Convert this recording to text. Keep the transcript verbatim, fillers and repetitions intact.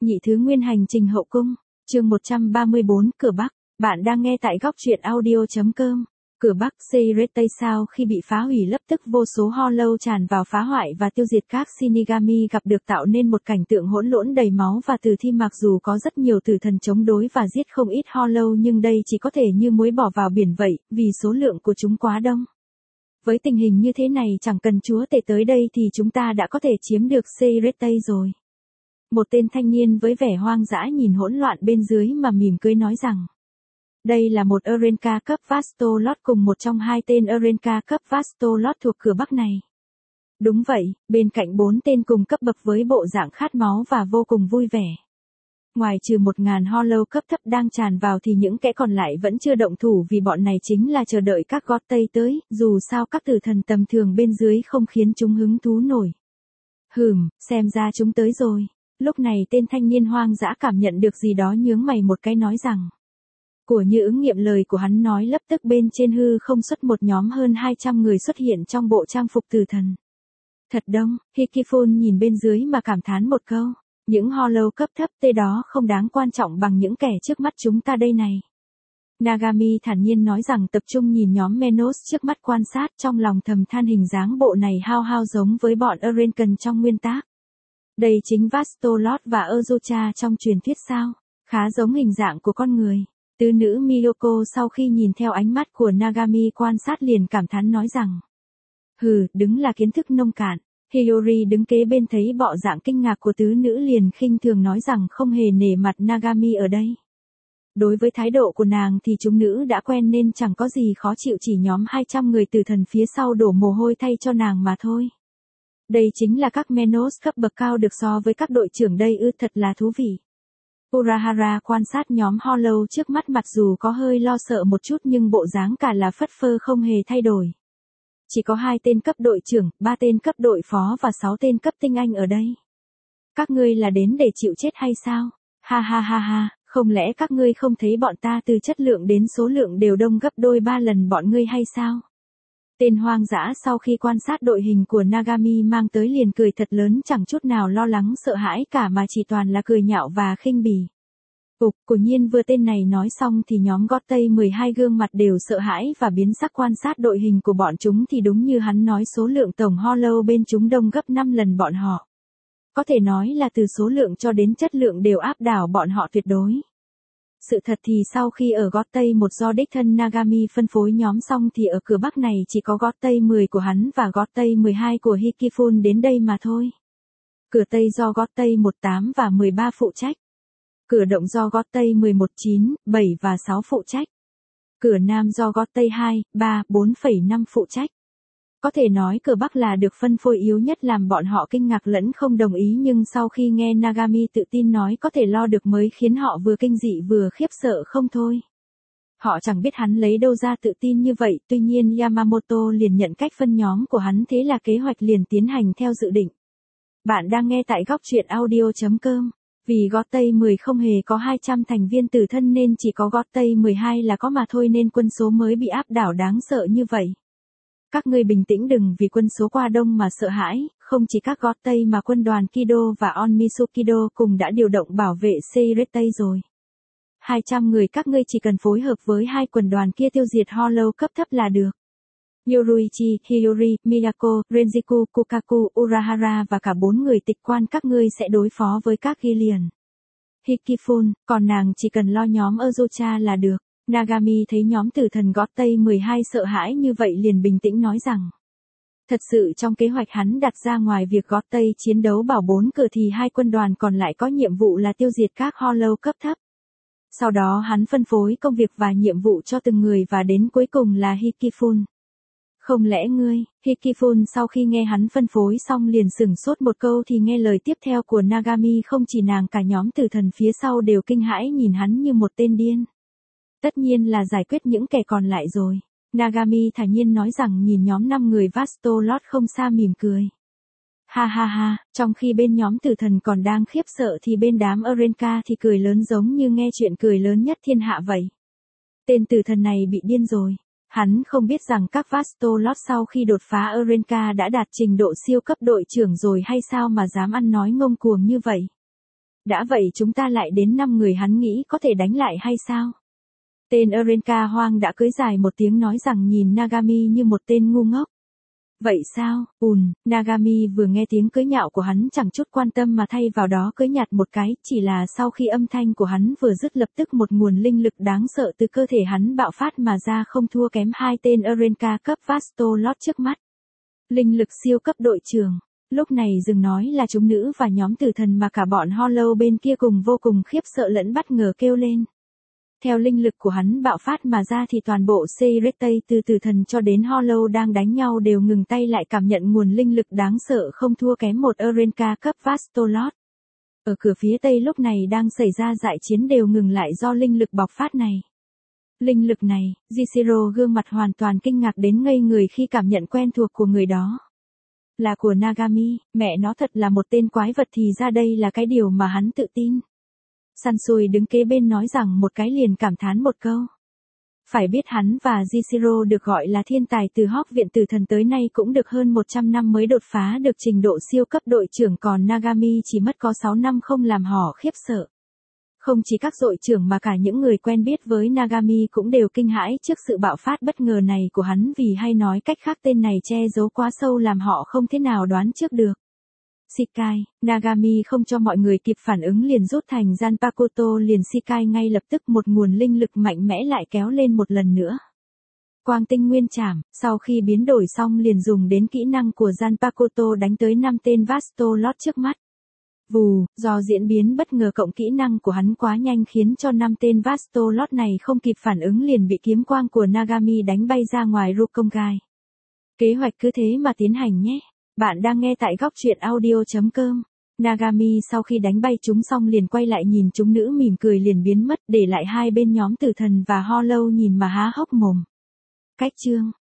Nhị thứ nguyên hành trình hậu cung, chương một trăm ba mươi bốn, Cửa Bắc. Bạn đang nghe tại góc truyện audio.com. Cửa Bắc Seiretei sau khi bị phá hủy lập tức vô số Hollow tràn vào phá hoại và tiêu diệt các Shinigami gặp được, tạo nên một cảnh tượng hỗn lộn đầy máu và tử thi. Mặc dù có rất nhiều tử thần chống đối và giết không ít Hollow, nhưng đây chỉ có thể như muối bỏ vào biển vậy, vì số lượng của chúng quá đông. Với tình hình như thế này, chẳng cần chúa tể tới đây thì chúng ta đã có thể chiếm được Seiretei rồi. Một tên thanh niên với vẻ hoang dã nhìn hỗn loạn bên dưới mà mỉm cười nói rằng, đây là một Eurenka cấp Vastolot cùng một trong hai tên Eurenka cấp Vastolot thuộc cửa Bắc này. Đúng vậy, bên cạnh bốn tên cùng cấp bậc với bộ dạng khát máu và vô cùng vui vẻ. Ngoài trừ một ngàn Hollow cấp thấp đang tràn vào thì những kẻ còn lại vẫn chưa động thủ, vì bọn này chính là chờ đợi các gót tây tới, dù sao các tử thần tầm thường bên dưới không khiến chúng hứng thú nổi. Hừm, xem ra chúng tới rồi. Lúc này tên thanh niên hoang dã cảm nhận được gì đó nhướng mày một cái nói rằng. Của như ứng nghiệm lời của hắn nói, lập tức bên trên hư không xuất một nhóm hơn hai trăm người xuất hiện trong bộ trang phục tử thần. Thật đông, Hikifun nhìn bên dưới mà cảm thán một câu. Những Hollow cấp thấp tê đó không đáng quan trọng bằng những kẻ trước mắt chúng ta đây này. Nagami thản nhiên nói rằng, tập trung nhìn nhóm Menos trước mắt quan sát, trong lòng thầm than hình dáng bộ này hao hao giống với bọn Eurenkan trong nguyên tác. Đây chính Vastolot và Ozucha trong truyền thuyết sao? Khá giống hình dạng của con người. Tứ nữ Miyoko sau khi nhìn theo ánh mắt của Nagami quan sát liền cảm thán nói rằng. Hừ, đứng là kiến thức nông cạn. Hiyori đứng kế bên thấy bộ dạng kinh ngạc của tứ nữ liền khinh thường nói rằng không hề nể mặt Nagami ở đây. Đối với thái độ của nàng thì chúng nữ đã quen nên chẳng có gì khó chịu, chỉ nhóm hai trăm người tử thần phía sau đổ mồ hôi thay cho nàng mà thôi. Đây chính là các Menos cấp bậc cao được so với các đội trưởng đây ư, thật là thú vị. Urahara quan sát nhóm Hollow trước mắt, mặc dù có hơi lo sợ một chút nhưng bộ dáng cả là phất phơ không hề thay đổi. Chỉ có hai tên cấp đội trưởng, ba tên cấp đội phó và sáu tên cấp tinh anh ở đây. Các ngươi là đến để chịu chết hay sao? Ha ha ha ha, không lẽ các ngươi không thấy bọn ta từ chất lượng đến số lượng đều đông gấp đôi ba lần bọn ngươi hay sao? Tên hoang dã sau khi quan sát đội hình của Nagami mang tới liền cười thật lớn, chẳng chút nào lo lắng sợ hãi cả mà chỉ toàn là cười nhạo và khinh bỉ. Ục, quả nhiên vừa tên này nói xong thì nhóm gót tây mười hai gương mặt đều sợ hãi và biến sắc quan sát đội hình của bọn chúng, thì đúng như hắn nói, số lượng tổng Hollow bên chúng đông gấp năm lần bọn họ. Có thể nói là từ số lượng cho đến chất lượng đều áp đảo bọn họ tuyệt đối. Sự thật thì sau khi ở gót tây một do đích thân Nagami phân phối nhóm xong thì ở cửa Bắc này chỉ có gót tây mười của hắn và gót tây mười hai của Hikifun đến đây mà thôi. Cửa tây do gót tây mười tám và mười ba phụ trách. Cửa động do gót tây mười một, chín, bảy và sáu phụ trách. Cửa nam do gót tây hai, ba, bốn phẩy năm phụ trách. Có thể nói cửa Bắc là được phân phối yếu nhất, làm bọn họ kinh ngạc lẫn không đồng ý, nhưng sau khi nghe Nagami tự tin nói có thể lo được mới khiến họ vừa kinh dị vừa khiếp sợ không thôi. Họ chẳng biết hắn lấy đâu ra tự tin như vậy, tuy nhiên Yamamoto liền nhận cách phân nhóm của hắn, thế là kế hoạch liền tiến hành theo dự định. Bạn đang nghe tại góc truyện audio.com. Vì gót tây mười không hề có hai trăm thành viên tử thân nên chỉ có gót tây mười hai là có mà thôi, nên quân số mới bị áp đảo đáng sợ như vậy. Các ngươi bình tĩnh, đừng vì quân số qua đông mà sợ hãi, không chỉ các gót tây mà quân đoàn Kido và Onmitsu Kido cùng đã điều động bảo vệ Seiretei rồi. hai trăm người các ngươi chỉ cần phối hợp với hai quần đoàn kia tiêu diệt Hollow cấp thấp là được. Yoruichi, Hiyori, Miyako, Renjiku, Kukaku, Urahara và cả bốn người tịch quan các ngươi sẽ đối phó với các Gillian. Hikifun, còn nàng chỉ cần lo nhóm Ozucha là được. Nagami thấy nhóm tử thần gót tây mười hai sợ hãi như vậy liền bình tĩnh nói rằng. Thật sự trong kế hoạch hắn đặt ra, ngoài việc gót tây chiến đấu bảo bốn cửa thì hai quân đoàn còn lại có nhiệm vụ là tiêu diệt các Hollow cấp thấp. Sau đó hắn phân phối công việc và nhiệm vụ cho từng người và đến cuối cùng là Hikifun. Không lẽ ngươi, Hikifun sau khi nghe hắn phân phối xong liền sửng sốt một câu thì nghe lời tiếp theo của Nagami, không chỉ nàng cả nhóm tử thần phía sau đều kinh hãi nhìn hắn như một tên điên. Tất nhiên là giải quyết những kẻ còn lại rồi. Nagami thản nhiên nói rằng, nhìn nhóm năm người Vastolot không xa mỉm cười. Ha ha ha, trong khi bên nhóm tử thần còn đang khiếp sợ thì bên đám Eurenka thì cười lớn giống như nghe chuyện cười lớn nhất thiên hạ vậy. Tên tử thần này bị điên rồi. Hắn không biết rằng các Vastolot sau khi đột phá Eurenka đã đạt trình độ siêu cấp đội trưởng rồi hay sao mà dám ăn nói ngông cuồng như vậy. Đã vậy chúng ta lại đến năm người, hắn nghĩ có thể đánh lại hay sao? Tên Eurenka hoang đã cưỡi dài một tiếng nói rằng nhìn Nagami như một tên ngu ngốc. Vậy sao, ùn, Nagami vừa nghe tiếng cưỡi nhạo của hắn chẳng chút quan tâm mà thay vào đó cưỡi nhạt một cái, chỉ là sau khi âm thanh của hắn vừa dứt lập tức một nguồn linh lực đáng sợ từ cơ thể hắn bạo phát mà ra, không thua kém hai tên Eurenka cấp Vastolot trước mắt. Linh lực siêu cấp đội trưởng. Lúc này dừng nói là chúng nữ và nhóm tử thần mà cả bọn Hollow bên kia cùng vô cùng khiếp sợ lẫn bất ngờ kêu lên. Theo linh lực của hắn bạo phát mà ra thì toàn bộ Seiretei từ tử thần cho đến Hollow đang đánh nhau đều ngừng tay lại, cảm nhận nguồn linh lực đáng sợ không thua kém một Eurenka cấp Vastolot. Ở cửa phía tây lúc này đang xảy ra dại chiến đều ngừng lại do linh lực bộc phát này. Linh lực này, Jishiro gương mặt hoàn toàn kinh ngạc đến ngây người khi cảm nhận quen thuộc của người đó. Là của Nagami, mẹ nó thật là một tên quái vật, thì ra đây là cái điều mà hắn tự tin. Sansui đứng kế bên nói rằng một cái liền cảm thán một câu. Phải biết hắn và Jishiro được gọi là thiên tài từ Học viện Tử Thần tới nay cũng được hơn một trăm năm mới đột phá được trình độ siêu cấp đội trưởng, còn Nagami chỉ mất có sáu năm không làm họ khiếp sợ. Không chỉ các đội trưởng mà cả những người quen biết với Nagami cũng đều kinh hãi trước sự bạo phát bất ngờ này của hắn, vì hay nói cách khác tên này che giấu quá sâu làm họ không thể nào đoán trước được. Shikai, Nagami không cho mọi người kịp phản ứng liền rút thành Zanpakuto liền Shikai ngay lập tức, một nguồn linh lực mạnh mẽ lại kéo lên một lần nữa. Quang tinh nguyên trảm, sau khi biến đổi xong liền dùng đến kỹ năng của Zanpakuto đánh tới năm tên Vastolot trước mắt. Vù, do diễn biến bất ngờ cộng kỹ năng của hắn quá nhanh khiến cho năm tên Vastolot này không kịp phản ứng liền bị kiếm quang của Nagami đánh bay ra ngoài Rukongai. Kế hoạch cứ thế mà tiến hành nhé. Bạn đang nghe tại góc truyện audio chấm com. Nagami sau khi đánh bay chúng xong liền quay lại nhìn chúng nữ mỉm cười liền biến mất, để lại hai bên nhóm tử thần và Hollow nhìn mà há hốc mồm. Cách chương